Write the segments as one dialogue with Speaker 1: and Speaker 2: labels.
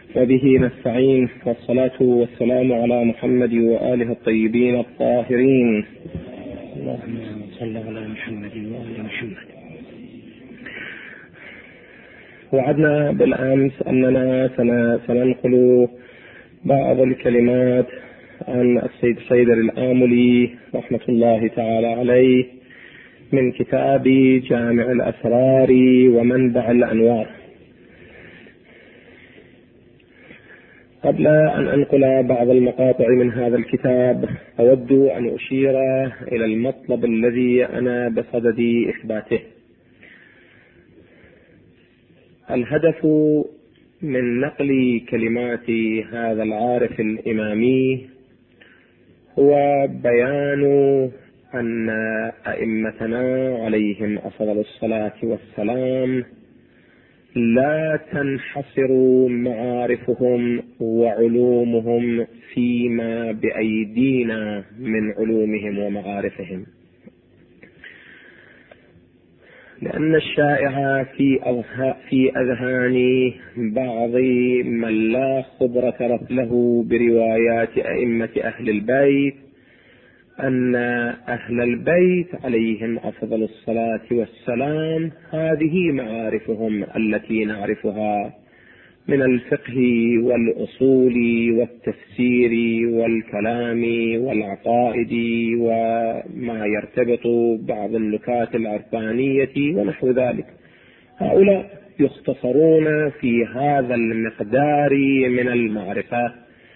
Speaker 1: وبه نستعين، والصلاة والسلام على محمد وآله الطيبين الطاهرين.
Speaker 2: اللهم صل على محمد وآل محمد.
Speaker 1: وعدنا بالأمس أننا سننقل بعض الكلمات عن السيد صيدر الآملي رحمة الله تعالى عليه من كتاب جامع الأسرار ومنبع الأنوار. قبل أن أنقل بعض المقاطع من هذا الكتاب، أود أن أشير إلى المطلب الذي أنا بصدد إثباته. الهدف من نقل كلمات هذا العارف الإمامي هو بيان أن أئمتنا عليهم أفضل الصلاة والسلام لا تنحصر معارفهم وعلومهم فيما بأيدينا من علومهم ومعارفهم، لأن الشائع في أذهان بعض من لا خبرة له بروايات أئمة أهل البيت أن أهل البيت عليهم أفضل الصلاة والسلام هذه معارفهم التي نعرفها من الفقه والأصول والتفسير والكلام والعقائد وما يرتبط بعض النكات العرفانية ونحو ذلك. هؤلاء يختصرون في هذا المقدار من المعرفة،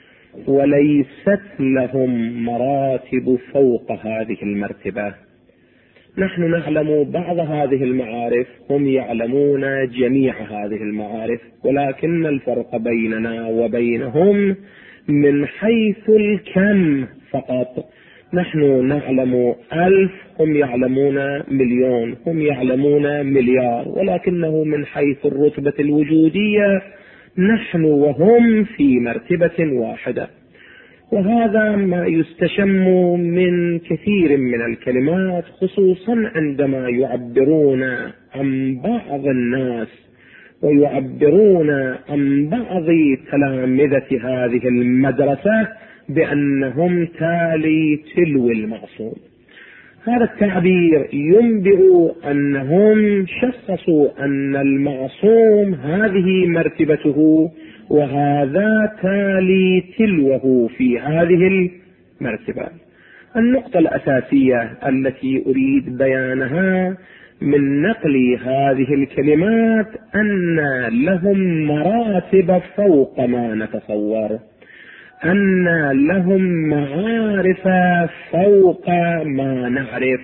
Speaker 1: وليست لهم مراتب فوق هذه المرتبة. نحن نعلم بعض هذه المعارف، هم يعلمون جميع هذه المعارف، ولكن الفرق بيننا وبينهم من حيث الكم فقط. نحن نعلم 1000، هم يعلمون 1,000,000، هم يعلمون مليار، ولكنه من حيث الرتبة الوجودية نحن وهم في مرتبة واحدة. وهذا ما يستشم من كثير من الكلمات، خصوصا عندما يعبرون عن بعض الناس ويعبرون عن بعض تلامذة هذه المدرسة بأنهم تالي تلو المعصوم. هذا التعبير ينبئ أنهم شخصوا أن المعصوم هذه مرتبته وهذا تالي تلوه في هذه المرتبة. النقطة الأساسية التي أريد بيانها من نقل هذه الكلمات أن لهم مراتب فوق ما نتصور، أن لهم معارف فوق ما نعرف،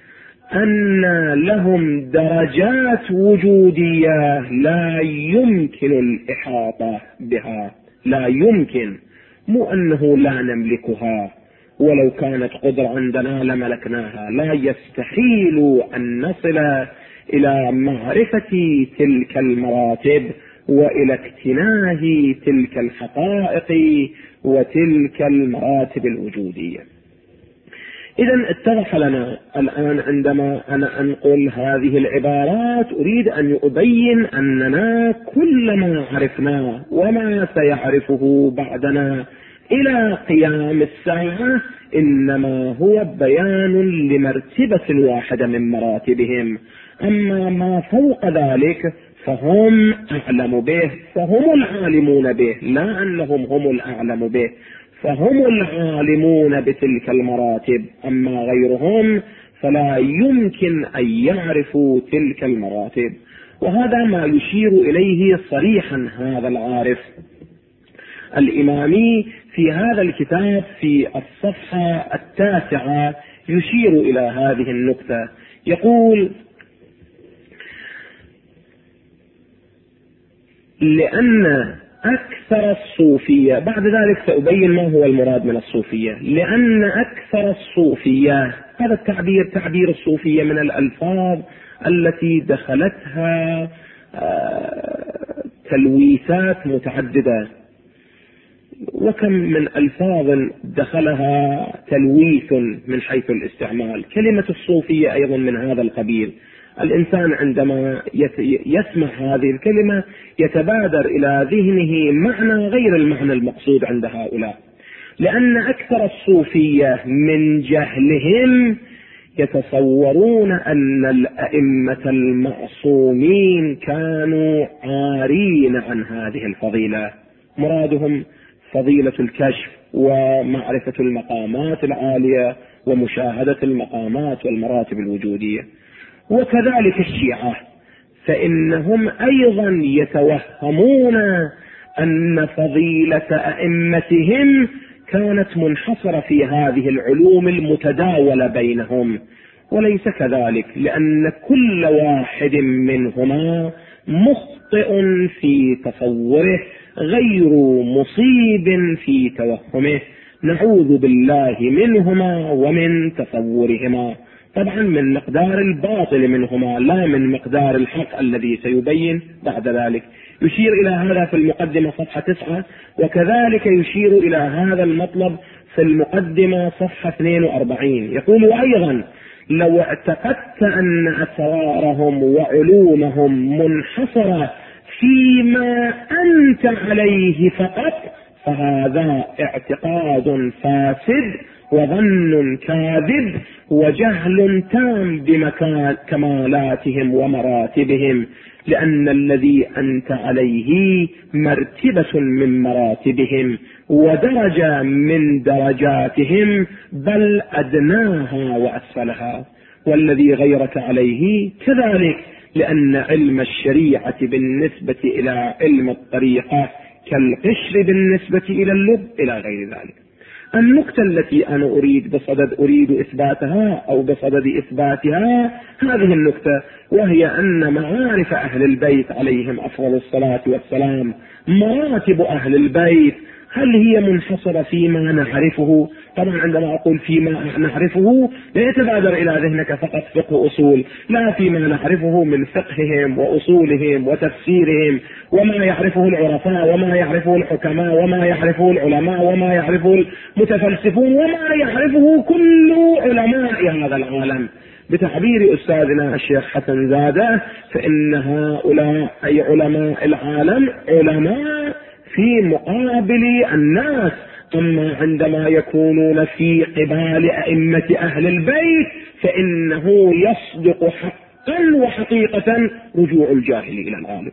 Speaker 1: أن لهم درجات وجودية لا يمكن الإحاطة بها، لا يمكن، مو أنه لا نملكها، ولو كانت قدرة عندنا لملكناها. لا يستحيل أن نصل إلى معرفة تلك المراتب وإلى اكتناه تلك الحقائق وتلك المراتب الوجودية. إذن اتضح لنا الآن عندما أنا أنقل هذه العبارات أريد أن أبين أننا كل ما عرفناه وما سيعرفه بعدنا إلى قيام الساعة إنما هو بيان لمرتبة واحدة من مراتبهم. أما ما فوق ذلك فهم أعلم به، فهم العالمون به، لا أنهم هم الأعلم به، فهم العالمون بتلك المراتب. أما غيرهم فلا يمكن أن يعرفوا تلك المراتب. وهذا ما يشير إليه صريحا هذا العارف الإمامي في هذا الكتاب في الصفحة 9 يشير إلى هذه النقطة. يقول: لأن أكثر الصوفية، بعد ذلك سأبين ما هو المراد من الصوفية. لأن أكثر الصوفية، هذا التعبير تعبير الصوفية من الألفاظ التي دخلتها تلويثات متعددة، وكم من ألفاظ دخلها تلويث من حيث الاستعمال. كلمة الصوفية أيضا من هذا القبيل. الإنسان عندما يسمع هذه الكلمة يتبادر إلى ذهنه معنى غير المعنى المقصود عند هؤلاء، لأن أكثر الصوفية من جهلهم يتصورون أن الأئمة المعصومين كانوا عارين عن هذه الفضيلة، مرادهم فضيلة الكشف ومعرفة المقامات العالية ومشاهدة المقامات والمراتب الوجودية. وكذلك الشيعة فإنهم أيضا يتوهمون أن فضيلة أئمتهم كانت منحصرة في هذه العلوم المتداولة بينهم، وليس كذلك، لأن كل واحد منهما مخطئ في تصوره غير مصيب في توهمه، نعوذ بالله منهما ومن تصورهما، طبعا من مقدار الباطل منهما لا من مقدار الحق الذي سيبين بعد ذلك. يشير إلى هذا في المقدمة صفحة 9، وكذلك يشير إلى هذا المطلب في المقدمة صفحة 42. يقول أيضا: لو اعتقدت أن أسرارهم وعلومهم منحصرة فيما أنت عليه فقط فهذا اعتقاد فاسد وظن كاذب وجهل تام بكمالاتهم ومراتبهم، لأن الذي أنت عليه مرتبة من مراتبهم ودرجة من درجاتهم بل أدناها وأسفلها، والذي غيرك عليه كذلك، لأن علم الشريعة بالنسبة إلى علم الطريقة كالقشر بالنسبة إلى اللب إلى غير ذلك. النقطة التي أنا أريد إثباتها أو بصدد إثباتها هذه النقطة، وهي أن معارف أهل البيت عليهم أفضل الصلاة والسلام، مراتب أهل البيت، هل هي منحصرة فيما نعرفه؟ طبعا عندما أقول فيما نعرفه لا يتبادر إلى ذهنك فقط فقه أصول، لا، فيما نعرفه من فقههم وأصولهم وتفسيرهم وما يعرفه العرفاء وما يعرفه الحكماء وما يعرفه العلماء وما يعرفه المتفلسفون وما يعرفه كل علماء هذا العالم. بتعبير أستاذنا الشيخ حسن زادة فإن هؤلاء أي علماء العالم علماء في مقابل الناس، أما عندما يكونون في قبال أئمة أهل البيت فإنه يصدق حقا وحقيقة رجوع الجاهل إلى العالم.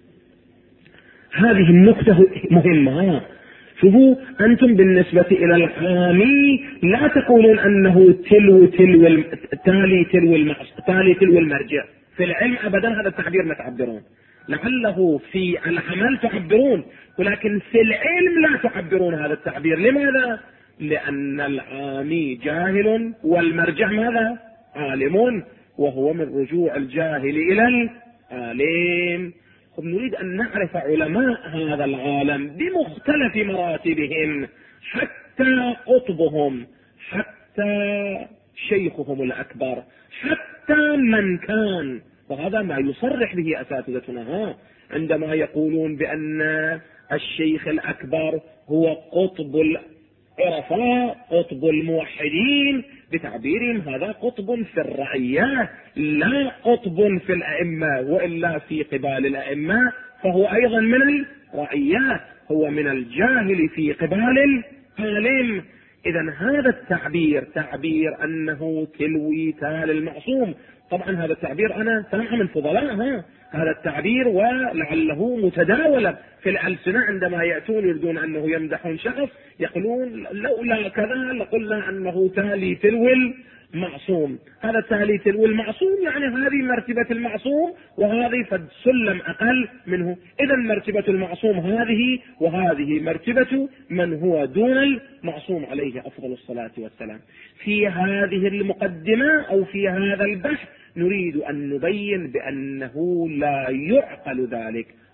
Speaker 1: هذه النقطة مهمة. شوفوا أنتم بالنسبة إلى العامي لا تقولون أنه تالي تلو المرجع في العلم أبدا، هذا التعبير ما تعبرون، لعله في العمل تعبرون، ولكن في العلم لا تعبرون هذا التعبير. لماذا؟ لأن العامي جاهل والمرجع ماذا؟ عالم، وهو من رجوع الجاهل إلى العالم. نريد أن نعرف علماء هذا العالم بمختلف مراتبهم، حتى قطبهم، حتى شيخهم الأكبر، حتى من كان، وهذا ما يصرح به أساتذتنا عندما يقولون بأن الشيخ الأكبر هو قطب العرفاء، قطب الموحدين، بتعبيرهم هذا قطب في الرعية لا قطب في الأئمة، وإلا في قبال الأئمة فهو أيضا من الرعية، هو من الجاهل في قبال العالم. إذن هذا التعبير تعبير أنه تلوي تال المعصوم، طبعا هذا التعبير أنا سامع من فضلاء هذا التعبير، ولعله متداولا في الألسنة عندما يأتون يريدون أنه يمدحون شخص يقولون لولا كذا لقلنا أنه تالي تلو المعصوم. هذا تالي تلو المعصوم يعني هذه مرتبة المعصوم وهذه فد سلم أقل منه. إذا مرتبة المعصوم هذه، وهذه مرتبة من هو دون المعصوم عليه أفضل الصلاة والسلام. في هذه المقدمة أو في هذا البحث نريد أن نبين بأنه لا يعقل ذلك.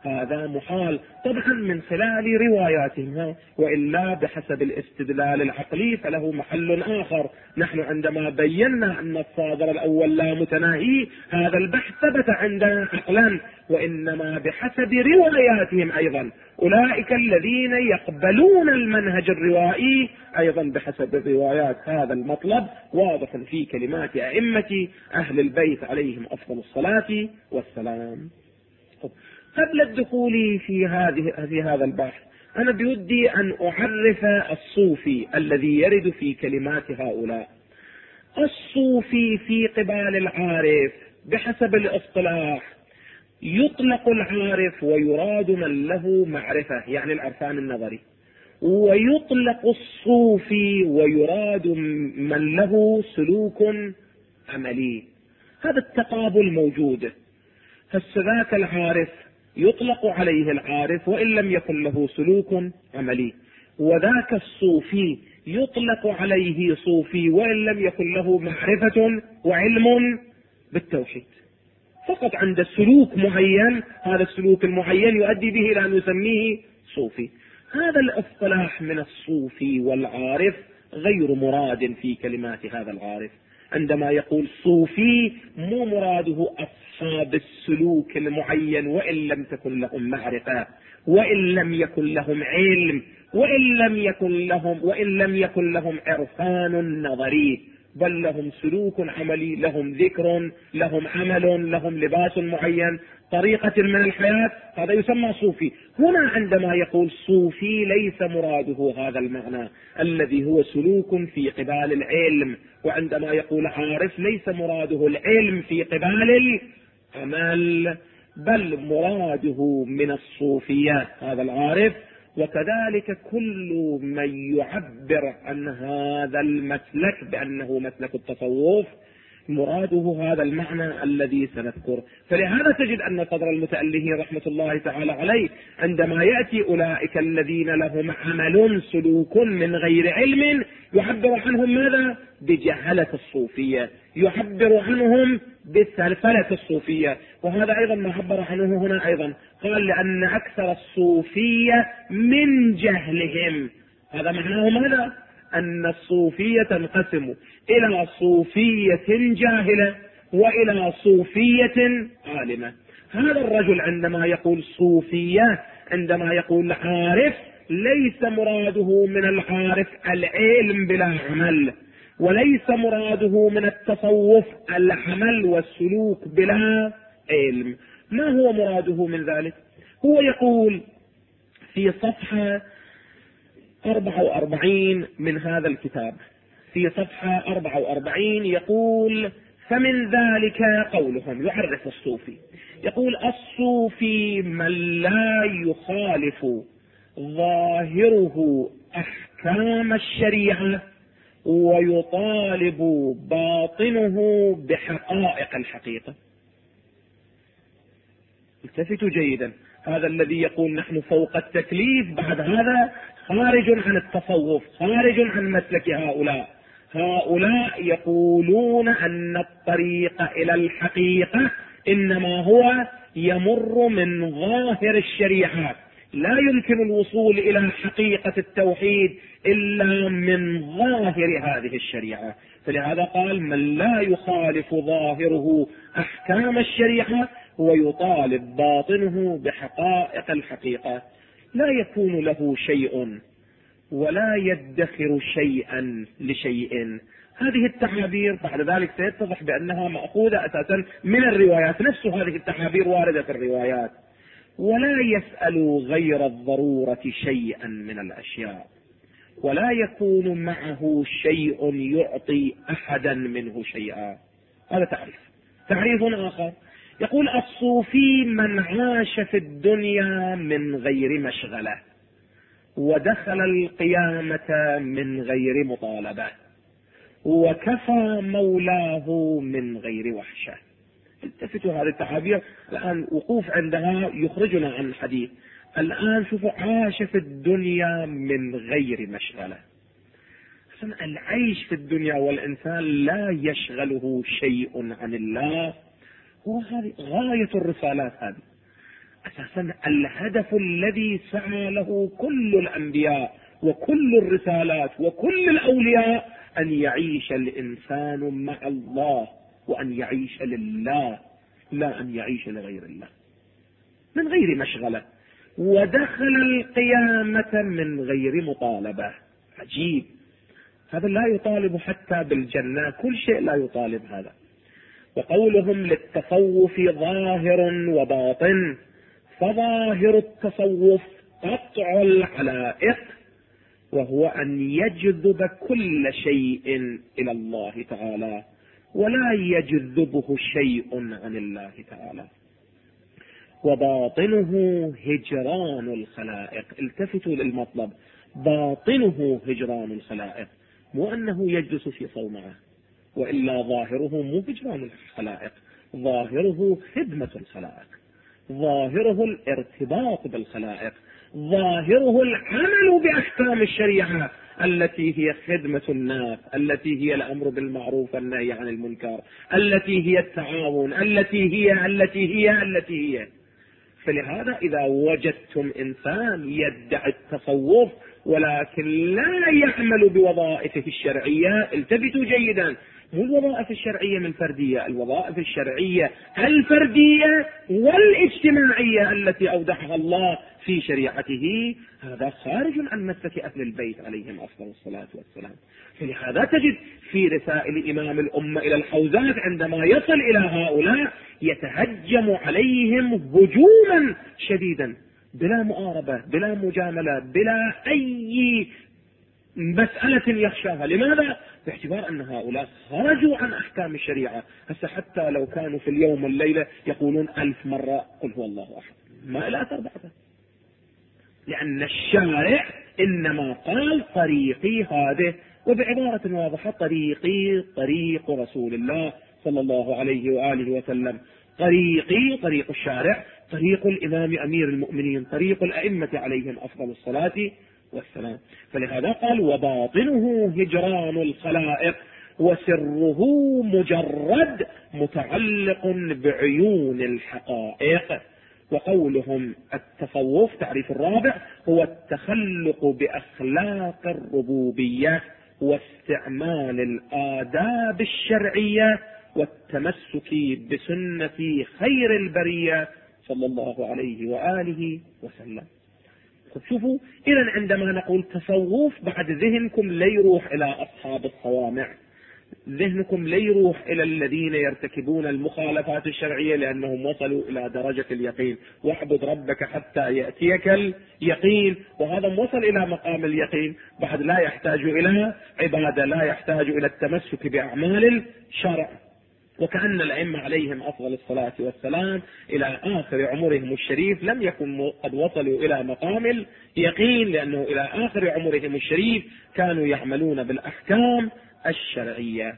Speaker 1: هذا محال طبعا من خلال رواياتهم، وإلا بحسب الاستدلال العقلي فله محل آخر. نحن عندما بينا أن الصادر الأول لا متناهي، هذا البحث ثبت عندنا عقلا، وإنما بحسب رواياتهم أيضا. أولئك الذين يقبلون المنهج الروائي أيضا بحسب الروايات. هذا المطلب واضح في كلمات أئمة أهل البيت عليهم أفضل الصلاة والسلام. قبل الدخول في هذا البحث، أنا بودي أن أعرف الصوفي الذي يرد في كلمات هؤلاء. الصوفي في قبال العارف بحسب الاصطلاح يطلق العارف ويراد من له معرفة، يعني العرفان النظري، ويطلق الصوفي ويراد من له سلوك عملي. هذا التقابل موجود. فالسذاك العارف يطلق عليه العارف وإن لم يكن له سلوك عملي، وذاك الصوفي يطلق عليه صوفي وإن لم يكن له معرفة وعلم بالتوحيد، فقط عند سلوك معين، هذا السلوك المعين يؤدي به إلى أن نسميه صوفي. هذا الاصطلاح من الصوفي والعارف غير مراد في كلمات هذا العارف. عندما يقول صوفي مو مراده أصحاب السلوك المعين وإن لم تكن لهم معرفة وإن لم يكن لهم علم وإن لم يكن لهم عرفان نظري، بل لهم سلوك عملي، لهم ذكر، لهم عمل، لهم لباس معين، طريقة من الحياة، هذا يسمى صوفي. هنا عندما يقول صوفي ليس مراده هذا المعنى الذي هو سلوك في قبال العلم، وعندما يقول عارف ليس مراده العلم في قبال العمل، بل مراده من الصوفيات هذا العارف. وكذلك كل من يعبر عن هذا المسلك بأنه مسلك التصوف مراده هذا المعنى الذي سنذكر. فلهذا تجد أن صدر المتأله رحمة الله تعالى عليه عندما يأتي أولئك الذين لهم عمل سلوك من غير علم يعبر عنهم ماذا؟ بجهلة الصوفية، يعبر عنهم بسلفلة الصوفية. وهذا أيضا ما عبر عنه هنا أيضا، قال لأن أكثر الصوفية من جهلهم. هذا معناه ماذا؟ أن الصوفية تنقسم إلى صوفية جاهلة وإلى صوفية عالمة. هذا الرجل عندما يقول صوفية، عندما يقول عارف، ليس مراده من العارف العلم بلا عمل، وليس مراده من التصوف العمل والسلوك بلا علم. ما هو مراده من ذلك؟ هو يقول في صفحة 44 من هذا الكتاب، في صفحة 44 يقول: فمن ذلك قولهم، يعرف الصوفي، يقول: الصوفي من لا يخالف ظاهره أحكام الشريعة ويطالب باطنه بحقائق الحقيقة. التفتوا جيدا، هذا الذي يقول نحن فوق التكليف بعد هذا خارج عن التصوف، خارج عن مسلك هؤلاء يقولون أن الطريق إلى الحقيقة إنما هو يمر من ظاهر الشريعة، لا يمكن الوصول إلى حقيقة التوحيد إلا من ظاهر هذه الشريعة. فلهذا قال: من لا يخالف ظاهره أحكام الشريعة ويطالب باطنه بحقائق الحقيقة، لا يكون له شيء ولا يدخر شيئا لشيء. هذه التعابير بعد ذلك سيتضح بأنها مأخوذة أساسا من الروايات، نفس هذه التعابير واردة في الروايات. ولا يسأل غير الضرورة شيئا من الأشياء، ولا يكون معه شيء يعطي أحدا منه شيئا. هذا تعريف آخر. يقول: الصوفي من عاش في الدنيا من غير مشغلة ودخل القيامة من غير مطالبة وكفى مولاه من غير وحشة. التفتوا هذه التعابير الآن وقوف عندها يخرجنا عن الحديث. الآن شوفوا: عاش في الدنيا من غير مشغلة. العيش في الدنيا والإنسان لا يشغله شيء عن الله، هو هذه غاية الرسالات. هذه أساسا الهدف الذي سعى له كل الأنبياء وكل الرسالات وكل الأولياء أن يعيش الإنسان مع الله، وأن يعيش لله، لا أن يعيش لغير الله من غير مشغلة. ودخل القيامة من غير مطالبة. عجيب، هذا لا يطالب حتى بالجنة، كل شيء لا يطالب هذا. وقولهم للتصوف ظاهر وباطن، فظاهر التصوف قطع العلائق، وهو أن يجذب كل شيء إلى الله تعالى ولا يجذبه شيء عن الله تعالى. وباطنه هجران الخلائق. التفتوا للمطلب، باطنه هجران الخلائق، مو أنه يجلس في صومعة، وإلا ظاهره مو هجران الخلائق، ظاهره خدمة الخلائق، ظاهره الارتباط بالخلائق، ظاهره العمل بأحكام الشريعة التي هي خدمة الناس، التي هي الأمر بالمعروف والنهي عن المنكر، التي هي التعاون، التي هي. فلهذا إذا وجدتم إنسان يدعي التصوف ولكن لا يعمل بوظائفه الشرعية، التفتوا جيدا، مو الوظائف الشرعية من فردية، الوظائف الشرعية الفردية والاجتماعية التي أودعها الله في شريعته، هذا خارج عن مسلك أهل البيت عليهم أفضل الصلاة والسلام. فلهذا تجد في رسائل إمام الأمة إلى الحوزات عندما يصل إلى هؤلاء يتهجم عليهم هجوما شديدا بلا مؤاربة، بلا مجاملة، بلا أي مسألة يخشاها. لماذا؟ باعتبار أن هؤلاء خرجوا عن أحكام الشريعة. هسه حتى لو كانوا في اليوم والليلة يقولون 1000 مرة قل هو الله أحد، ما لا أثر بعده، لأن الشارع إنما قال طريقي هذه، وبعبارة واضحة طريقي طريق رسول الله صلى الله عليه وآله وسلم، طريقي طريق الشارع، طريق الإمام أمير المؤمنين، طريق الأئمة عليهم أفضل الصلاة والسلام. فلهذا قال وباطنه هجران الخلائق وسره مجرد متعلق بعيون الحقائق. وقولهم التصوف تعريف الرابع هو التخلق بأخلاق الربوبية واستعمال الآداب الشرعية والتمسك بسنة خير البرية صلى الله عليه وآله وسلم. شوفوا، إذن عندما نقول تصوف بعد ذهنكم لا يروح إلى أصحاب الصوامع، ذهنكم لا يروح إلى الذين يرتكبون المخالفات الشرعية لأنهم وصلوا إلى درجة اليقين، واعبد ربك حتى يأتيك اليقين، وهذا وصل إلى مقام اليقين، بعد لا يحتاج إلى عبادة، لا يحتاج إلى التمسك بأعمال الشرع. وكأن الأئمة عليهم أفضل الصلاة والسلام إلى آخر عمرهم الشريف لم يكن قد وصلوا إلى مقام اليقين، لأنه إلى آخر عمرهم الشريف كانوا يعملون بالأحكام الشرعية.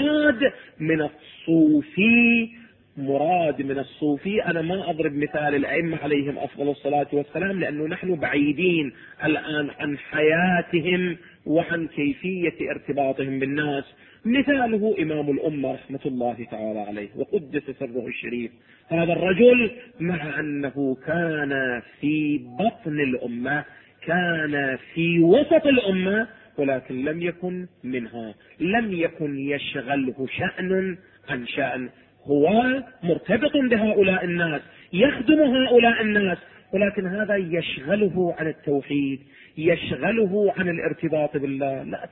Speaker 1: مراد من الصوفي أنا ما أضرب مثال الأئمة عليهم أفضل الصلاة والسلام، لأنه نحن بعيدين الآن عن حياتهم وعن كيفية ارتباطهم بالناس. مثاله إمام الأمة رحمة الله تعالى عليه وقدس سره الشريف. هذا الرجل مع أنه كان في بطن الأمة، كان في وسط الأمة، ولكن لم يكن منها، لم يكن يشغله شأن عن شأن. هو مرتبط بهؤلاء الناس، يخدم هؤلاء الناس، ولكن هذا يشغله عن التوحيد، يشغله عن الارتباط بالله. لا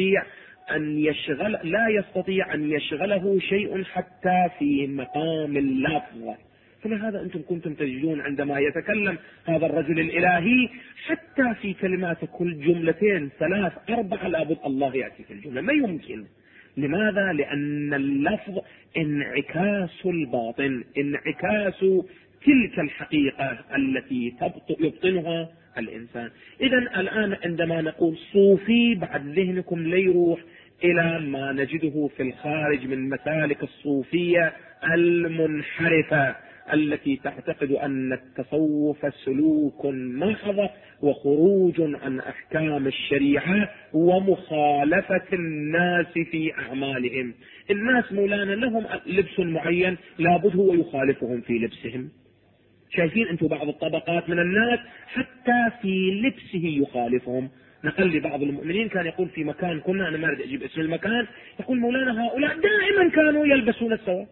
Speaker 1: يستطيع أن يشغله شيء حتى في مقام اللفظ. فلهذا أنتم كنتم تجدون عندما يتكلم هذا الرجل الإلهي حتى في كلمات كل جملتين 3 4 لابد الله يأتي في الجملة، ما يمكن. لماذا؟ لأن اللفظ انعكاس الباطن، انعكاس تلك الحقيقة التي يبطنها الإنسان. إذن الآن عندما نقول صوفي بعد ذهنكم لا يروح إلى ما نجده في الخارج من مسالك الصوفية المنحرفة التي تعتقد أن التصوف سلوك محض وخروج عن أحكام الشريعة ومخالفة الناس في أعمالهم. الناس مولانا لهم لبس معين لابد هو يخالفهم في لبسهم. شايفين أنتم بعض الطبقات من الناس حتى في لبسه يخالفهم. نقل لي بعض المؤمنين كان يقول في مكان كنا، أنا ما أريد أجيب اسم المكان، يقول مولانا هؤلاء دائما كانوا يلبسون السواد،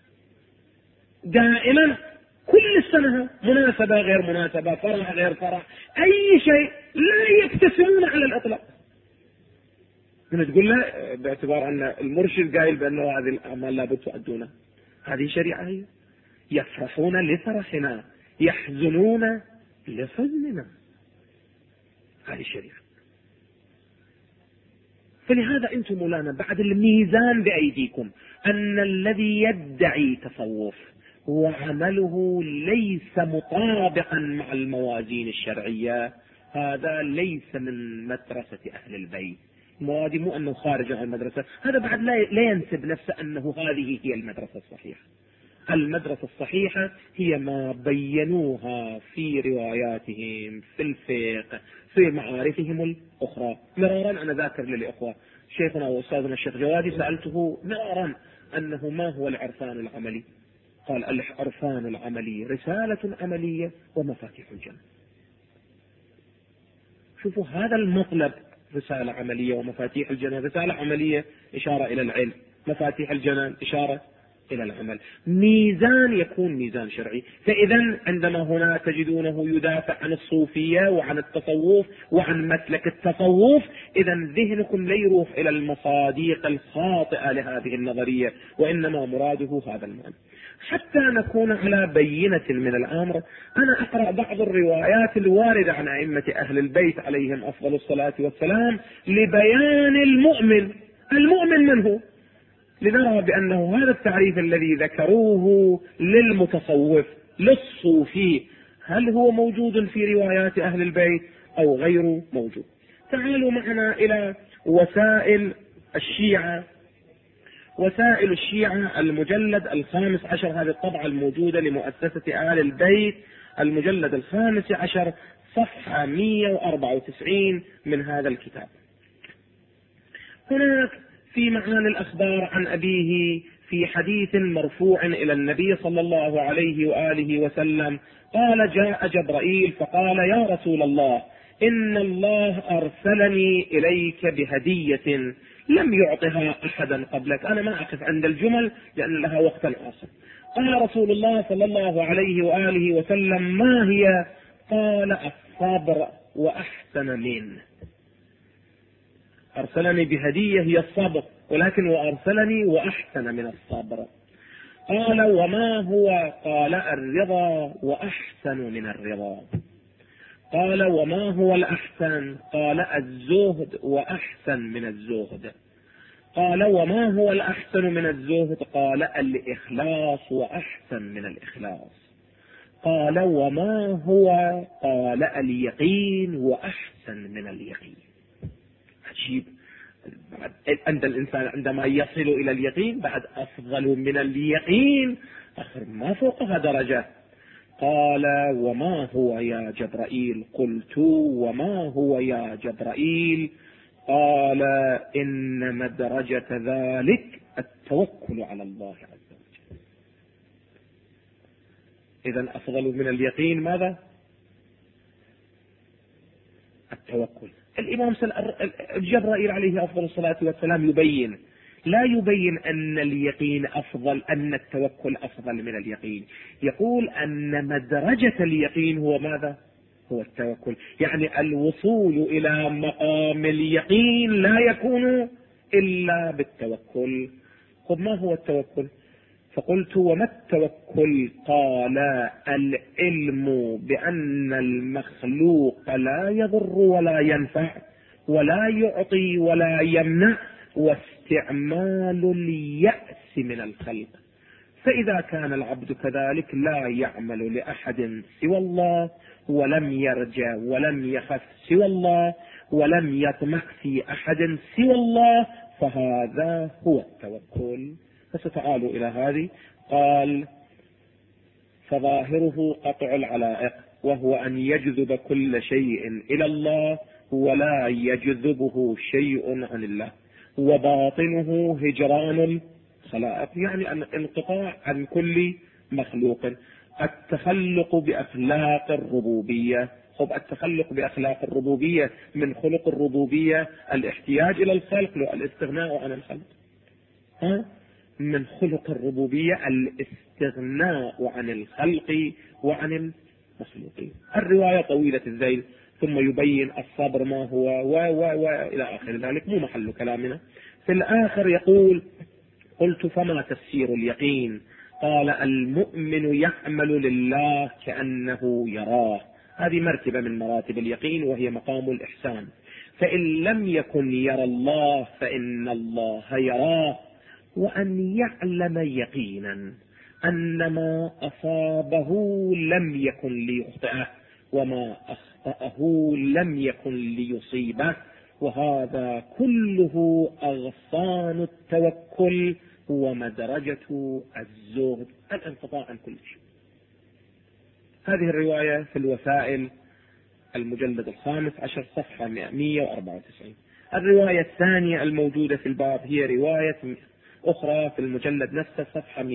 Speaker 1: دائما كل السنة، مناسبة غير مناسبة، فرح غير فرح، أي شيء لا يبتسمون على الإطلاق. تقول له باعتبار أن المرشد قايل بأنه هذه الأعمال لابد تؤدونها، هذه شريعة هي. يفرحون لفرحنا، يحزنون لحزننا، هذه شريعة. فلهذا أنتم مولانا بعد الميزان بأيديكم، أن الذي يدعي تصوف وعمله ليس مطابقا مع الموازين الشرعية، هذا ليس من مدرسة أهل البيت. موادي مو أنه خارج عن المدرسة، هذا بعد لا ينسب نفسه أنه هذه هي المدرسة الصحيحة. المدرسة الصحيحة هي ما بينوها في رواياتهم، في الفقه، في معارفهم الأخرى. مرارا أنا ذاكر للإخوة شيخنا وأستاذنا الشيخ جوادي، سألته مرارا أنه ما هو العرفان العملي؟ قال العرفان العملي رسالة عملية ومفاتيح الجنة. شوفوا هذا المطلب، رسالة عملية ومفاتيح الجنة. رسالة عملية إشارة إلى العلم، مفاتيح الجنة إشارة إلى العمل. ميزان يكون ميزان شرعي. فإذا عندما هنا تجدونه يدافع عن الصوفية وعن التصوف وعن مسلك التصوف، إذا ذهنكم لا يروح إلى المصادق الخاطئة لهذه النظرية، وإنما مراده هذا المعنى. حتى نكون على بينة من الأمر، أنا أقرأ بعض الروايات الواردة عن أئمة أهل البيت عليهم أفضل الصلاة والسلام لبيان المؤمن من هو، لنرى بأنه هذا التعريف الذي ذكروه للمتصوف للصوفي هل هو موجود في روايات أهل البيت أو غير موجود. تعالوا معنا إلى وسائل الشيعة. وسائل الشيعة المجلد 15، هذه الطبعة الموجودة لمؤسسة آل البيت، المجلد 15 صفحة 194 من هذا الكتاب. هناك في معاني الأخبار عن أبيه في حديث مرفوع إلى النبي صلى الله عليه وآله وسلم قال جاء جبرائيل فقال يا رسول الله إن الله أرسلني إليك بهدية لم يعطها أحدا قبلك. أنا ما أقف عند الجمل لأن لها وقت عاصر. قال رسول الله صلى الله عليه وآله وسلم ما هي؟ قال الصبر وأحسن منه. أرسلني بهدية هي الصبر، ولكن وأرسلني وأحسن من الصبر. قال وما هو؟ قال الرضا وأحسن من الرضا. قال وما هو الأحسن؟ قال الزهد وأحسن من الزهد. قال وما هو الأحسن من الزهد؟ قال الإخلاص وأحسن من الإخلاص. قال وما هو؟ قال اليقين وأحسن من اليقين. عجيب، عند الإنسان عندما يصل إلى اليقين بعد أفضل من اليقين، آخر ما فوقها درجة. قال وما هو يا جبرائيل؟ قلت وما هو يا جبرائيل؟ قال إن مدرجة ذلك التوكل على الله عز وجل. إذن أفضل من اليقين ماذا؟ التوكل. الإمام جبرائيل عليه أفضل الصلاة والسلام يبين، لا يبين أن اليقين أفضل، أن التوكل أفضل من اليقين، يقول أن مدرجة اليقين هو ماذا؟ هو التوكل. يعني الوصول إلى مقام اليقين لا يكون إلا بالتوكل. طب ما هو التوكل؟ فقلت وما التوكل؟ قال العلم بأن المخلوق لا يضر ولا ينفع ولا يعطي ولا يمنع، واستعمال اليأس من الخلق. فإذا كان العبد كذلك لا يعمل لأحد سوى الله، ولم يرجى ولم يخف سوى الله، ولم يطمع في أحد سوى الله، فهذا هو التوكل. فستعالوا إلى هذه. قال فظاهره قطع العلائق، وهو أن يجذب كل شيء إلى الله ولا يجذبه شيء عن الله، وباطنه هجران الخلائق، يعني الانقطاع عن كل مخلوق. التخلق بأخلاق الربوبية. خب التخلق بأخلاق الربوبية من خلق الربوبية الاحتياج إلى الخلق والاستغناء عن الخلق. من خلق الربوبية الاستغناء عن الخلق وعن المخلوقين. الرواية طويلة الذيل، ثم يبين الصبر ما هو وإلى آخر ذلك، مو محل كلامنا. في الآخر يقول: قلت فما تفسير اليقين؟ قال: المؤمن يعمل لله كأنه يراه. هذه مرتبة من مراتب اليقين، وهي مقام الإحسان. فإن لم يكن يرى الله فإن الله يراه. وأن يعلم يقينا أن ما أصابه لم يكن ليخطئه، وما أخطأه لم يكن ليصيبه. وهذا كله أغصان التوكل ومدرجة الزهد، الانقطاع عن كل شيء. هذه الرواية في الوسائل المجلد 15 صفحة 194. الرواية الثانية الموجودة في الباب هي رواية أخرى في المجلد نفسه صفحة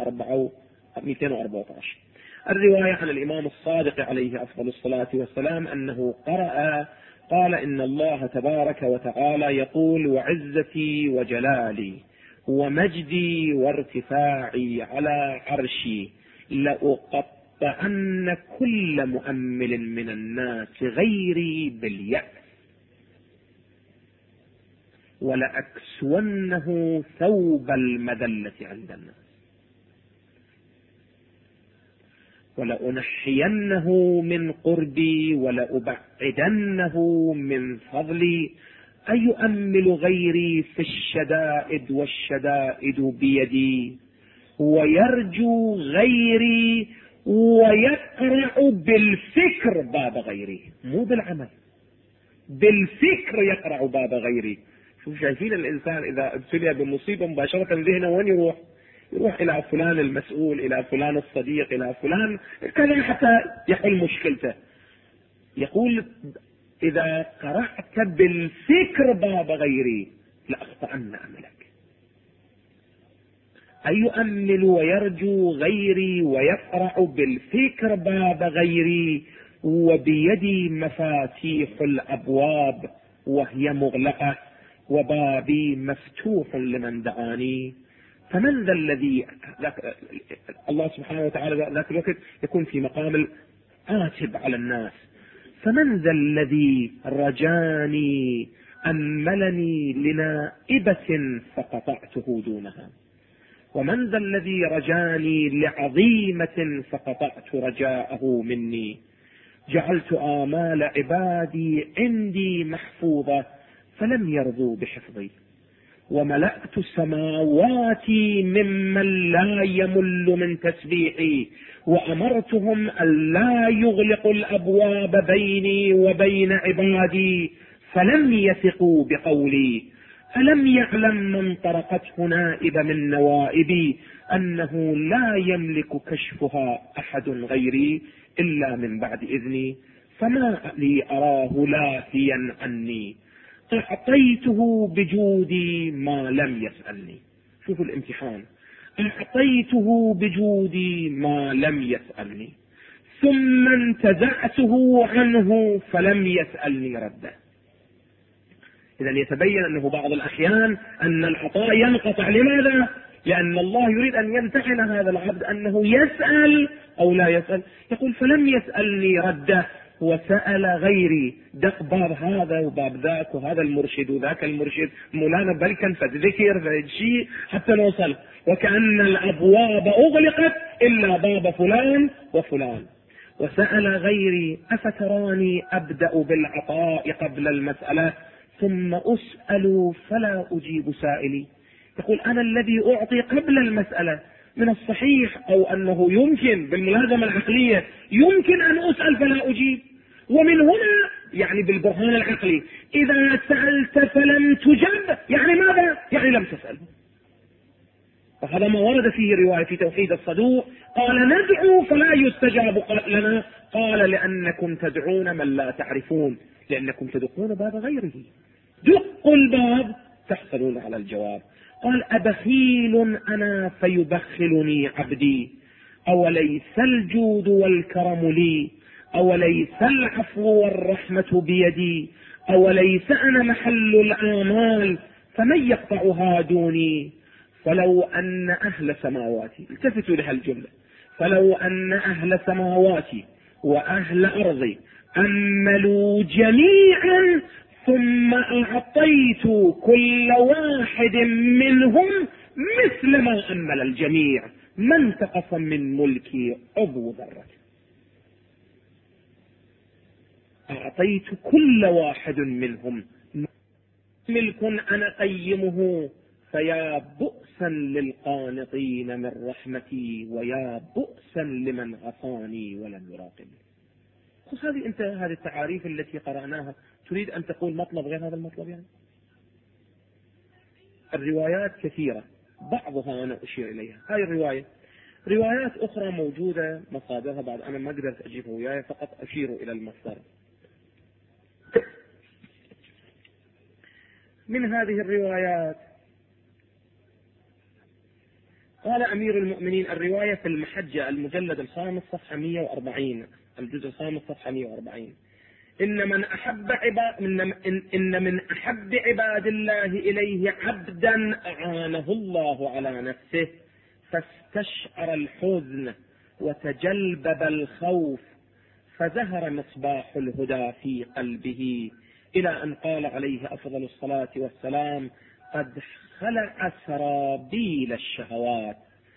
Speaker 1: 214. الرواية عن الإمام الصادق عليه أفضل الصلاة والسلام أنه قال: إن الله تبارك وتعالى يقول: وعزتي وجلالي ومجدي وارتفاعي على عرشي لأقطعن كل مؤمل من الناس غيري باليأس، ولأكسونه ثوب المذلة عند الناس، ولأنحينه من قربي ولأبعدنه من فضلي. أيؤمل غيري في الشدائد والشدائد بيدي، ويرجو غيري ويقرع بالفكر باب غيري، مو بالعمل، بالفكر يقرع باب غيري. شوف، شايفين الإنسان إذا ابتلي بمصيبة مباشرة ذهنه وين يروح؟ يروح إلى فلان المسؤول، إلى فلان الصديق، إلى فلان كذا حتى يحل مشكلته. يقول: إذا قرأت بالفكر باب غيري لأقطعن أملك. أي يؤمل ويرجو غيري ويقرأ بالفكر باب غيري، وبيدي مفاتيح الأبواب وهي مغلقة، وبابي مفتوح لمن دعاني. فمن ذا الذي الله سبحانه وتعالى ذاك الوقت يكون في مقام العاتب على الناس. فمن ذا الذي رجاني أملني لنائبة فقطعته دونها، ومن ذا الذي رجاني لعظيمة فقطعت رجاءه مني. جعلت آمال عبادي عندي محفوظة فلم يرضوا بحفظي، وملأت سماواتي ممن لا يمل من تسبيحي، وأمرتهم أن لا يغلقوا الأبواب بيني وبين عبادي فلم يثقوا بقولي. ألم يعلم من طرقته نائب من نوائبي أنه لا يملك كشفها أحد غيري إلا من بعد إذني، فما لي أراه لاهيا عني. أعطيته بجودي ما لم يسألني. شوفوا الامتحان، أعطيته بجودي ما لم يسألني، ثم انتزعته عنه فلم يسألني رده. إذن يتبين أنه بعض الأحيان أن العطاء ينقطع. لماذا؟ لأن الله يريد أن يمتحن هذا العبد أنه يسأل أو لا يسأل. يقول: فلم يسألني رده، وسأل غيري. دق باب هذا وباب ذاك، وهذا المرشد وذاك المرشد، مولانا بل كان فذكر فشيء حتى نوصل، وكأن الأبواب أغلقت إلا باب فلان وفلان. وسأل غيري: أفتراني أبدأ بالعطاء قبل المسألة ثم أسأل فلا أجيب سائلي؟ يقول: أنا الذي أعطي قبل المسألة. من الصحيح أو أنه يمكن بالملازمة العقلية يمكن أن أسأل فلا أجيب، ومن هنا يعني بالبرهان العقلي إذا سألت فلم تجب يعني ماذا؟ يعني لم تسأل. وهذا ما ورد فيه رواية في توحيد الصدوق، قال: ندعو فلا يستجاب لنا، قال: لأنكم تدعون من لا تعرفون، لأنكم تدقون باب غيره. دقوا الباب تحصلون على الجواب. قال: أبخيل أنا فيبخلني عبدي، أوليس الجود والكرم لي؟ أوليس العفو والرحمة بيدي؟ أوليس أنا محل الآمال؟ فمن يقطعها دوني؟ فلو أن أهل سماواتي، التفتوا لها الجملة، فلو أن أهل سماواتي وأهل أرضي أملوا جميعا ثم أعطيت كل واحد منهم مثل ما أمل الجميع ما انتقص من ملكي عضو ذرة. أعطيت كل واحد منهم ملك أنا قيمه، فيا بؤسا للقانطين من رحمتي ويا بؤسا لمن عصاني ولم يراقبني. هذه انت هذه التعاريف التي قرأناها تريد ان تقول مطلب غير هذا المطلب؟ يعني الروايات كثيرة، بعضها انا اشير اليها. هاي الرواية، روايات اخرى موجودة مصادرها بعد انا ما قدرت اجيبها وياي، فقط اشير الى المصدر. من هذه الروايات قال امير المؤمنين، الرواية في المحجة المجلد الخامس صفحة 140، الجزء الخامس صفحة 140: إن من أحب عباد الله إليه عبدا أعانه الله على نفسه فاستشعر الحزن وتجلبب الخوف فزهر مصباح الهدى في قلبه، إلى أن قال عليه أفضل الصلاة والسلام: قد خلع سرابيل الشهوات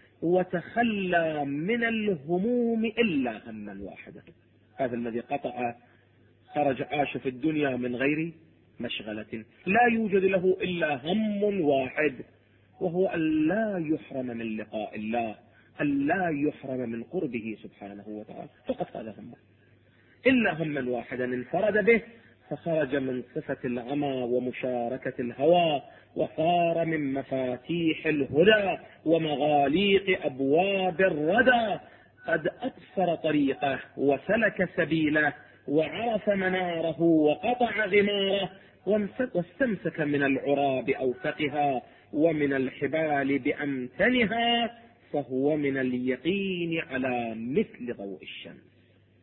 Speaker 1: وتخلى من الهموم إلا هما واحدا. هذا الذي قطع، خرج عاش في الدنيا من غير مشغلة، لا يوجد له إلا هم واحد، وهو أن لا يحرم من لقاء الله، أن لا يحرم من قربه سبحانه وتعالى، فقط هذا هم، إلا هما واحدا انفرد به، فخرج من صفة العمى ومشاركة الهوى، وصار من مفاتيح الهدى ومغاليق أبواب الردى، قد أبصر طريقه وسلك سبيله وعرف مناره وقطع غماره، واستمسك من العرى بأوثقها ومن الحبال بأمتنها، فهو من اليقين على مثل ضوء الشمس.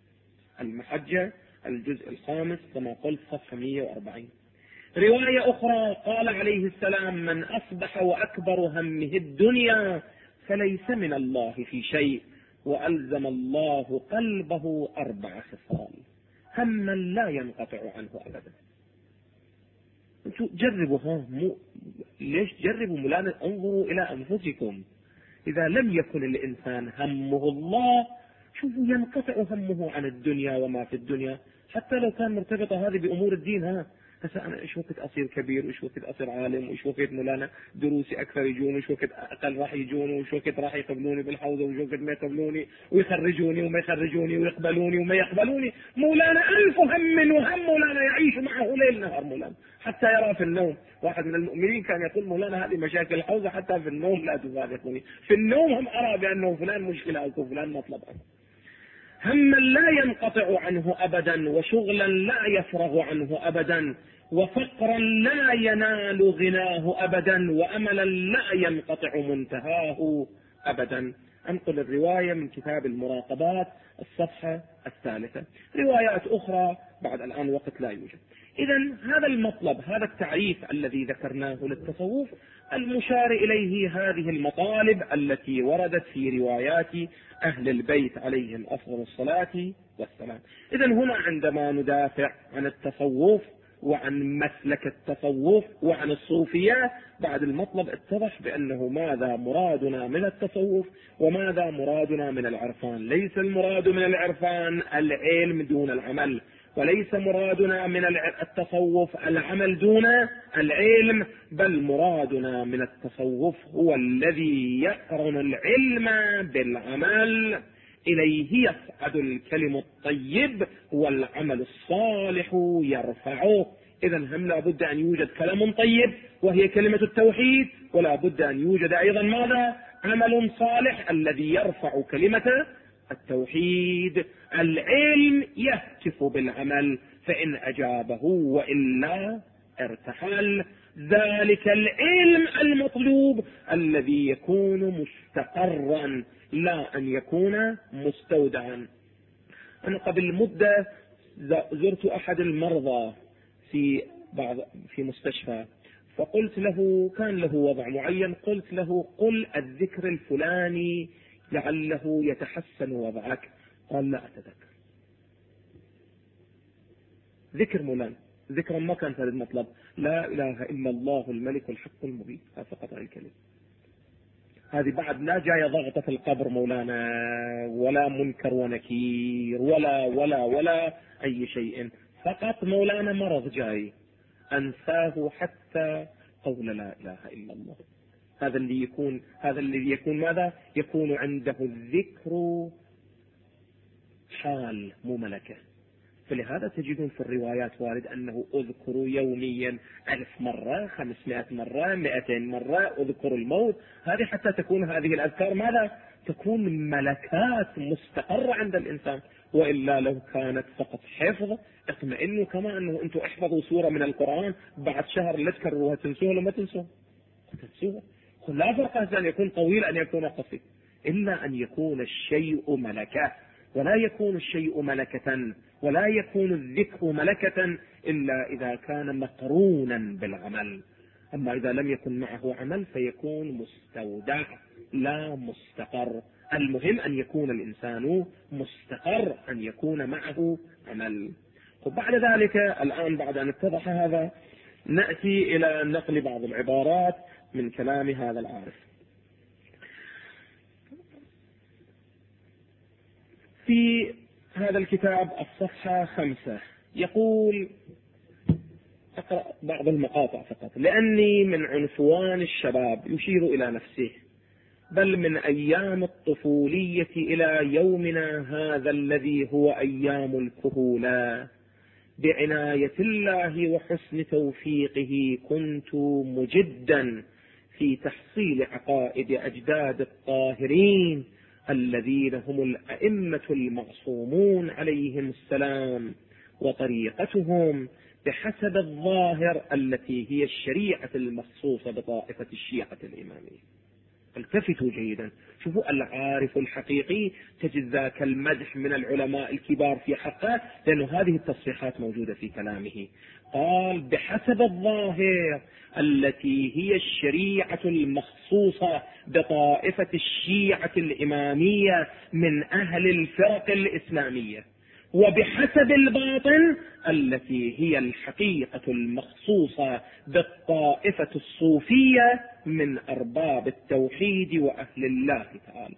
Speaker 1: المحجة الجزء الخامس كما قلت صفحة 140. رواية أخرى قال عليه السلام: من أصبح وأكبر همه الدنيا فليس من الله في شيء، وألزم الله قلبه 4 خصال هما لا ينقطع عنه أبدا. انتوا جربوا، ليش جربوا مولانا؟ انظروا إلى أنفسكم، إذا لم يكن الإنسان همه الله، شوفوا ينقطع همه عن الدنيا وما في الدنيا، حتى لو كان مرتبطة هذه بأمور الدين. هسه أنا إيش وقت أصير كبير، وإيش وقت أصير عالم، وإيش وقت مولانا دروسي أكثر يجون، وإيش وقت أقل راح يجون، وإيش وقت راح يقبلوني بالحوض، وإيش وقت ما يقبلوني، ويخرجوني وما يخرجوني، ويقبلوني وما يقبلوني. مولانا 1000 هم وهم مولانا يعيش معه ليل نهار مولانا حتى يرى في النوم. واحد من المؤمنين كان يقول: مولانا هذه مشاكل الحوزة حتى في النوم لا تفارقني، في النوم هم أرى بأنه فلان مشكلة أو فلان مطلب عنه. هما لا ينقطع عنه أبدا، وشغلا لا يفرغ عنه أبدا، وفقرا لا ينال غناه أبدا، وأملا لا ينقطع منتهاه أبدا. أنقل الرواية من كتاب المراقبات الصفحة 3. روايات أخرى بعد الآن وقت لا يوجد. إذن هذا المطلب، هذا التعريف الذي ذكرناه للتصوف، المشار إليه هذه المطالب التي وردت في روايات أهل البيت عليهم أفضل الصلاة والسلام. إذن هنا عندما ندافع عن التصوف وعن مسلك التصوف وعن الصوفية، بعد المطلب اتضح بأنه ماذا مرادنا من التصوف وماذا مرادنا من العرفان. ليس المراد من العرفان العلم دون العمل، وليس مرادنا من التصوف العمل دون العلم، بل مرادنا من التصوف هو الذي يقرن العلم بالعمل، إليه يصعد الكلم الطيب والعمل الصالح يرفعه. إذن هم لا بد أن يوجد كلام طيب وهي كلمة التوحيد، ولا بد أن يوجد أيضا ماذا؟ عمل صالح الذي يرفع كلمة التوحيد. العلم يهتف بالعمل، فإن أجابه وإلا ارتحل ذلك العلم المطلوب الذي يكون مستقرا لا أن يكون مستودعا. أنا قبل مدة زرت أحد المرضى في مستشفى، فقلت له، كان له وضع معين، قلت له قل الذكر الفلاني لعله يتحسن وضعك. قال لا أتذكر. ذكر مولانا، ذكرا ما كان هذا المطلب، لا إله إلا الله الملك الحق المبين، هذا فقط هذه الكلمة. هذه بعد لا جاية ضغطة القبر مولانا، ولا منكر ونكير، ولا أي شيء، فقط مولانا مرض جاي أنساه حتى قول لا إله إلا الله. هذا اللي يكون ماذا؟ يكون عنده الذكر حال مو ملكة. فلهذا تجدون في الروايات وارد أنه أذكر يوميا 1000 مرة، 500 مرة، 200 مرة، أذكر الموت. هذه حتى تكون هذه الأذكار ماذا؟ تكون ملكات مستقرة عند الإنسان. وإلا لو كانت فقط حفظ اطمئنوا، كما أنه أنتم احفظوا سورة من القرآن بعد شهر لا تكرروها، تنسوها ولا ما تنسوها؟ لا فرق أن يكون طويل أن يكون قصير، إلا أن يكون الشيء ملكة. ولا يكون الشيء ملكة ولا يكون الذكر ملكة إلا إذا كان مقرونا بالعمل. أما إذا لم يكن معه عمل فيكون مستودع لا مستقر. المهم أن يكون الإنسان مستقر، أن يكون معه عمل. وبعد ذلك الآن بعد أن اتضح هذا نأتي إلى نقل بعض العبارات من كلام هذا العارف. في هذا الكتاب الصفحة 5 يقول، أقرأ بعض المقاطع فقط لأني من عنفوان الشباب يشير إلى نفسه، بل من أيام الطفولية إلى يومنا هذا الذي هو أيام الكهولة. بعناية الله وحسن توفيقه كنت مجدا في تحصيل عقائد أجداد الطاهرين الذين هم الأئمة المعصومون عليهم السلام، وطريقتهم بحسب الظاهر التي هي الشريعة المخصوصة بطائفة الشيعة الإمامية. التفتوا جيدا، شوفوا العارف الحقيقي تجد ذاك المدح من العلماء الكبار في حقه، لأن هذه التصريحات موجودة في كلامه. قال بحسب الظاهر التي هي الشريعة المخصوصة بطائفة الشيعة الإمامية من أهل الفرق الإسلامية، وبحسب الباطن التي هي الحقيقة المخصوصة بالطائفة الصوفية من أرباب التوحيد وأهل الله تعالى.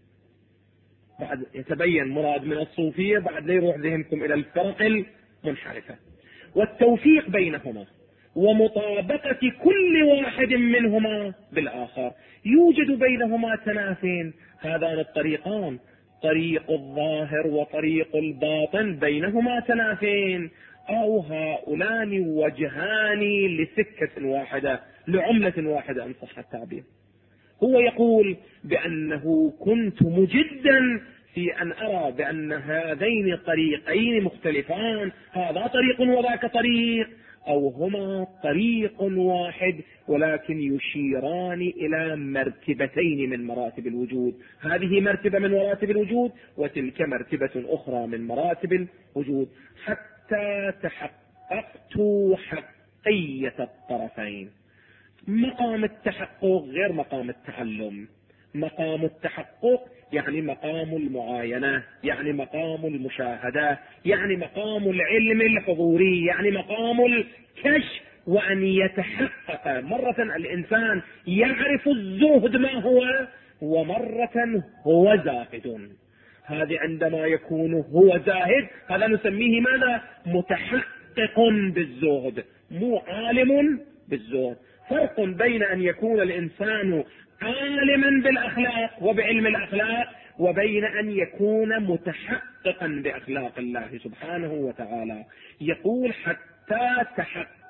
Speaker 1: بعد يتبين مراد من الصوفية، بعد لا يروح ذهنكم إلى الفرق المنحرفة. والتوفيق بينهما ومطابقة كل واحد منهما بالآخر. يوجد بينهما تنافين، هذان الطريقان، طريق الظاهر وطريق الباطن، بينهما تنافين، أو هؤلان وجهان لسكة واحدة، لعملة واحدة إن صح التعبير. هو يقول بأنه كنت مجدا في أن أرى بأن هذين الطريقين مختلفان، هذا طريق وذاك طريق، أو هما طريق واحد ولكن يشيران إلى مرتبتين من مراتب الوجود. هذه مرتبة من مراتب الوجود وتلك مرتبة أخرى من مراتب الوجود، حتى تحققت حقية الطرفين. مقام التحقق غير مقام التعلم. مقام التحقق يعني مقام المعاينة، يعني مقام المشاهدة، يعني مقام العلم الحضوري، يعني مقام الكشف، وأن يتحقق. مرة الإنسان يعرف الزهد ما هو، ومرة هو زاهد. هذه عندما يكون هو زاهد هذا نسميه ماذا؟ متحقق بالزهد، مو عالم بالزهد. فرق بين أن يكون الإنسان عالما بالأخلاق وبعلم الأخلاق، وبين أن يكون متحققا بأخلاق الله سبحانه وتعالى. يقول حتى تحققت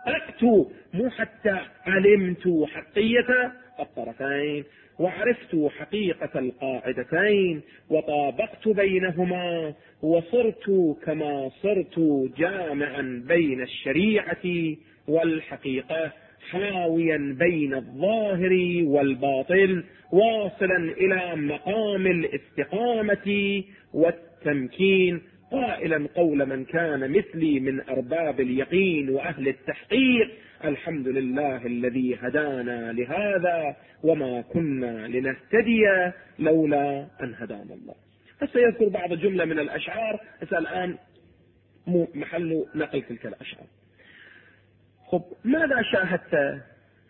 Speaker 1: حققت، مو حتى علمت حقية الطرفين وعرفت حقيقة القاعدتين وطابقت بينهما وصرت كما صرت جامعا بين الشريعة والحقيقة، حاويا بين الظاهر والباطل، واصلا إلى مقام الاستقامة والتمكين، قائلا قول من كان مثلي من أرباب اليقين وأهل التحقيق: الحمد لله الذي هدانا لهذا وما كنا لنهتدي لولا أن هدانا الله. فسيذكر بعض جملة من الأشعار، الآن مو محل نقل تلك الأشعار. خب، ماذا شاهدت؟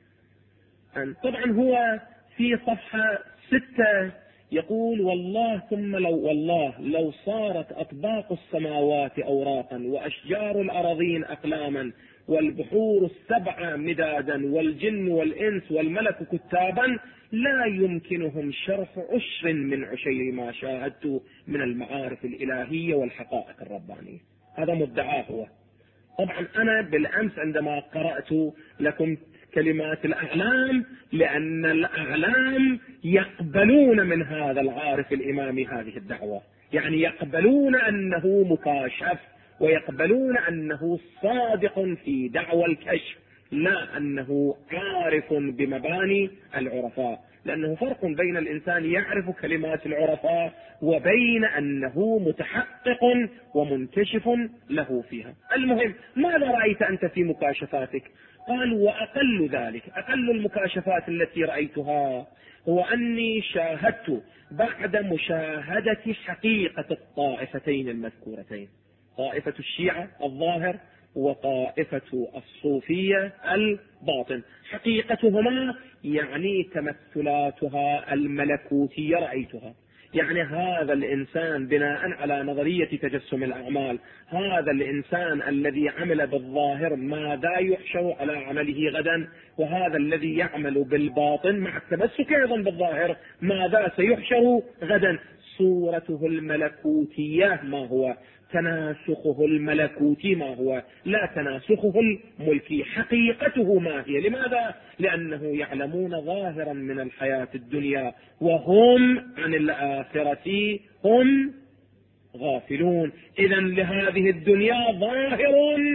Speaker 1: طبعا هو في صفحة 6 يقول: والله ثم لو صارت أطباق السماوات أوراقا وأشجار الأراضين أقلاما والبحور السبع مدادا والجن والإنس والملك كتابا لا يمكنهم شرح عشر من عشير ما شاهدت من المعارف الإلهية والحقائق الربانية. هذا مدعاه هو. طبعا أنا بالأمس عندما قرأت لكم كلمات الأعلام، لأن الأعلام يقبلون من هذا العارف الإمامي هذه الدعوة، يعني يقبلون أنه مكاشف ويقبلون أنه صادق في دعوى الكشف، لا أنه عارف بمباني العرفاء، لأنه فرق بين الإنسان يعرف كلمات العرفاء وبين أنه متحقق ومنكشف له فيها. المهم، ماذا رأيت أنت في مكاشفاتك؟ قال: وأقل ذلك، أقل المكاشفات التي رأيتها هو أني شاهدت بعد مشاهدة حقيقة الطائفتين المذكورتين، طائفة الشيعة الظاهر وطائفة الصوفية الباطن، حقيقتهما يعني تمثلاتها الملكوتية رأيتها. يعني هذا الإنسان بناء على نظرية تجسم الأعمال، هذا الإنسان الذي عمل بالظاهر ماذا يحشر على عمله غدا، وهذا الذي يعمل بالباطن مع التمسك أيضا بالظاهر ماذا سيحشر غدا. صورته الملكوتية ما هو، تناسخه الملكوتي ما هو، لا تناسخه الملكي. حقيقته ما هي؟ لماذا؟ لأنه يعلمون ظاهرا من الحياة الدنيا وهم عن الآخرة هم غافلون. إذا لهذه الدنيا ظاهر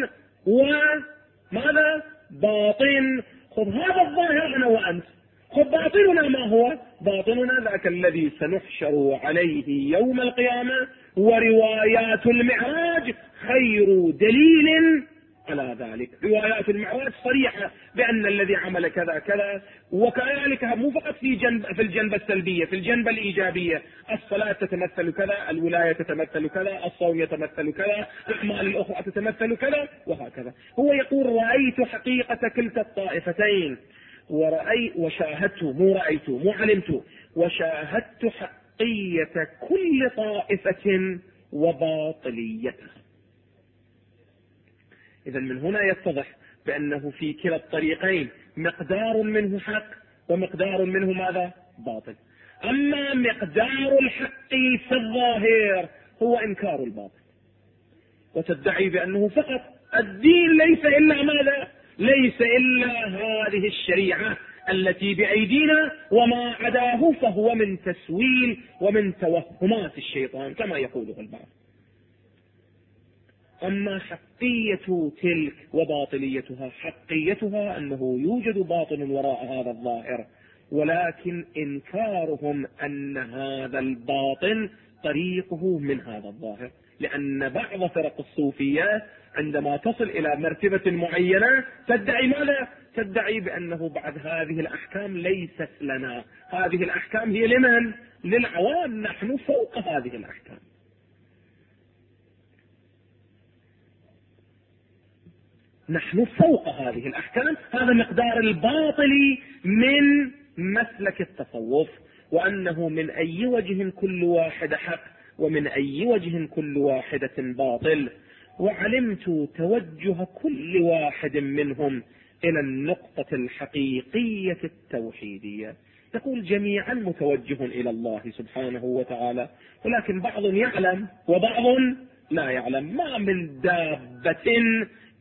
Speaker 1: وماذا؟ باطن. خذ هذا الظاهر أنا وأنت، خذ باطننا ما هو؟ باطننا ذاك الذي سنحشر عليه يوم القيامة، وروايات المعراج خير دليل على ذلك. روايات المعراج صريحة بأن الذي عمل كذا كذا، وكذلك مو فقط في الجنبة السلبية، في الجنبة الإيجابية. الصلاة تتمثل كذا، الولاية تتمثل كذا، الصوم يتمثل كذا، الأعمال الأخرى تتمثل كذا، وهكذا. هو يقول: رأيت حقيقة كلتا الطائفتين، وشاهدت، مو رأيت مو علمت، وشاهدت حقية كل طائفة وباطليتها. إذا من هنا يتضح بأنه في كلا الطريقين مقدار منه حق ومقدار منه ماذا؟ باطل. أما مقدار الحق في الظاهر هو إنكار الباطل، وتدعي بأنه فقط الدين ليس إلا ماذا؟ ليس إلا هذه الشريعة التي بأيدينا، وما عداه فهو من تسويل ومن توهمات الشيطان كما يقوله البعض. أما حقية تلك وباطليتها، حقيتها أنه يوجد باطل وراء هذا الظاهر، ولكن إنكارهم أن هذا الباطن طريقه من هذا الظاهر. لأن بعض فرق الصوفيات عندما تصل إلى مرتبة معينة تدعي ماذا؟ تدعي بأنه بعد هذه الأحكام ليست لنا، هذه الأحكام هي لمن؟ للعوام، نحن فوق هذه الأحكام. نحن فوق هذه الأحكام. هذا مقدار الباطل من مسلك التصوف، وأنه من أي وجه كل واحد حق ومن أي وجه كل واحدة باطل. وعلمت توجه كل واحد منهم إلى النقطة الحقيقية التوحيدية. تقول جميعا متوجه إلى الله سبحانه وتعالى، ولكن بعض يعلم وبعض لا يعلم. ما من دابة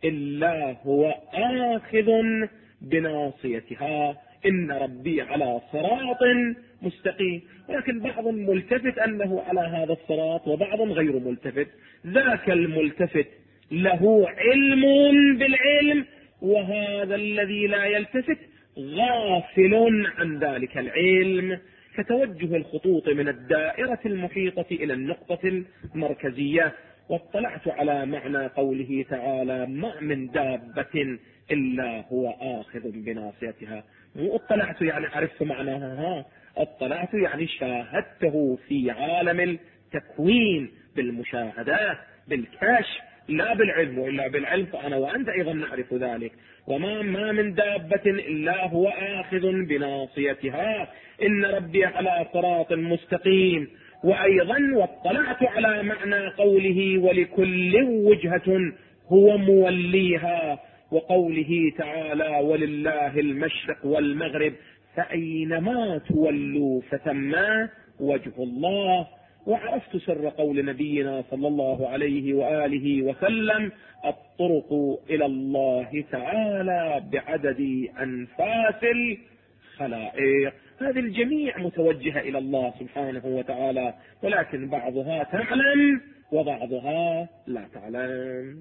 Speaker 1: إلا هو آخذ بناصيتها، إن ربي على صراط مستقيم. ولكن بعض ملتفت أنه على هذا الصراط وبعض غير ملتفت. ذاك الملتفت له علم بالعلم، وهذا الذي لا يلتفت غافل عن ذلك العلم، كتوجه الخطوط من الدائرة المحيطة إلى النقطة المركزية. واطلعت على معنى قوله تعالى: ما من دابة إلا هو آخذ بناصيتها. مو اطلعت يعني عرفت معناها، اطلعت يعني شاهدته في عالم التكوين بالمشاهدات بالكشف، لا بالعلم، وإلا بالعلم فأنا وأنت أيضا نعرف ذلك. وما من دابة إلا هو آخذ بناصيتها إن ربي على صراط مستقيم. وأيضا واطلعت على معنى قوله: ولكل وجهة هو موليها، وقوله تعالى: ولله المشرق والمغرب فأينما تولوا فثم وجه الله. وعرفت سر قول نبينا صلى الله عليه وآله وسلم: الطرق إلى الله تعالى بعدد أنفاس الخلائق. هذه الجميع متوجهة إلى الله سبحانه وتعالى، ولكن بعضها تعلم وبعضها لا تعلم.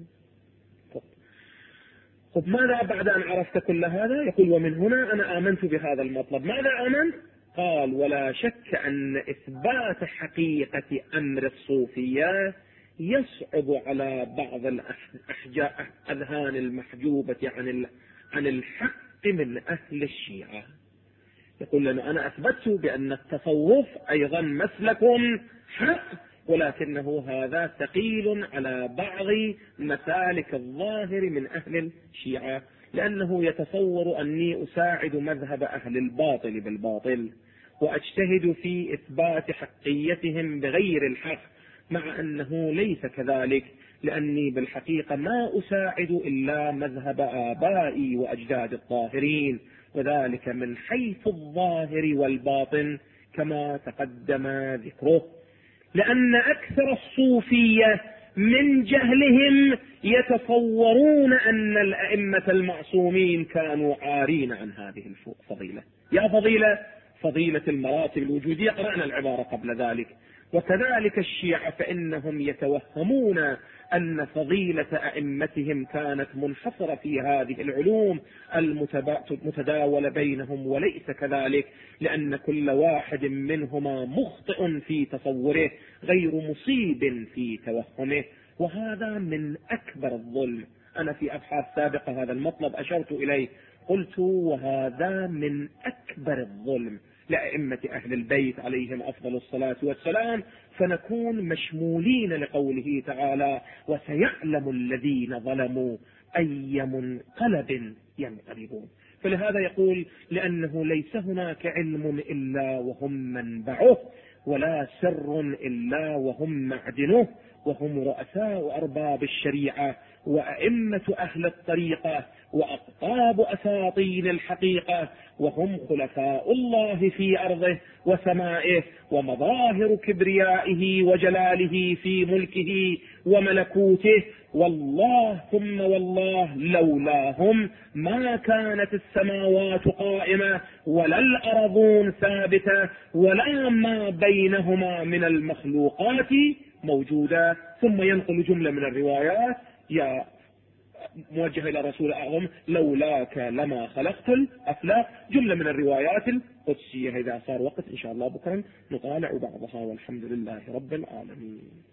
Speaker 1: طب ماذا بعد أن عرفت كل هذا؟ يقول: ومن هنا أنا آمنت بهذا المطلب. ماذا آمنت؟ قال: ولا شك أن إثبات حقيقة أمر الصوفية يصعب على بعض الأذهان المحجوبة عن الحق من أهل الشيعة. يقول لنا: أنا أثبت بأن التصوف أيضا مسلك حق، ولكنه هذا ثقيل على بعض مسالك الظاهر من أهل الشيعة، لأنه يتصور أني أساعد مذهب أهل الباطل بالباطل، وأجتهد في إثبات حقيتهم بغير الحق، مع أنه ليس كذلك، لأني بالحقيقة ما أساعد إلا مذهب آبائي وأجداد الطاهرين، وذلك من حيث الظاهر والباطن كما تقدم ذكره. لأن أكثر الصوفية من جهلهم يتصورون أن الأئمة المعصومين كانوا عارين عن هذه الفضيلة. يا فضيلة المراتب الوجودية، قرأنا العبارة قبل ذلك. وكذلك الشيعة فإنهم يتوهمون أن فضيلة أئمتهم كانت منحصرة في هذه العلوم المتداولة بينهم، وليس كذلك، لأن كل واحد منهما مخطئ في تصوره غير مصيب في توهمه، وهذا من أكبر الظلم. أنا في أبحاث سابقة هذا المطلب أشرت إليه، قلت: وهذا من أكبر الظلم لأئمة أهل البيت عليهم أفضل الصلاة والسلام، فنكون مشمولين لقوله تعالى: وسيعلم الذين ظلموا أي منقلب ينقلبون. فلهذا يقول: لأنه ليس هناك علم إلا وهم منبعه، ولا سر إلا وهم معدنه، وهم رؤساء أرباب الشريعة وأئمة أهل الطريقة وأقطاب أساطين الحقيقة، وهم خلفاء الله في أرضه وسمائه، ومظاهر كبريائه وجلاله في ملكه وملكوته. والله ثم والله لولاهم ما كانت السماوات قائمة ولا الأرضون ثابتة ولا ما بينهما من المخلوقات موجودة. ثم ينقل جملة من الروايات يا موجه إلى رسول أعظم: لولاك لما خلقت الأفلاك. جملة من الروايات القدسية. إذا صار وقت إن شاء الله بكرة نطالع بعضها، والحمد لله رب العالمين.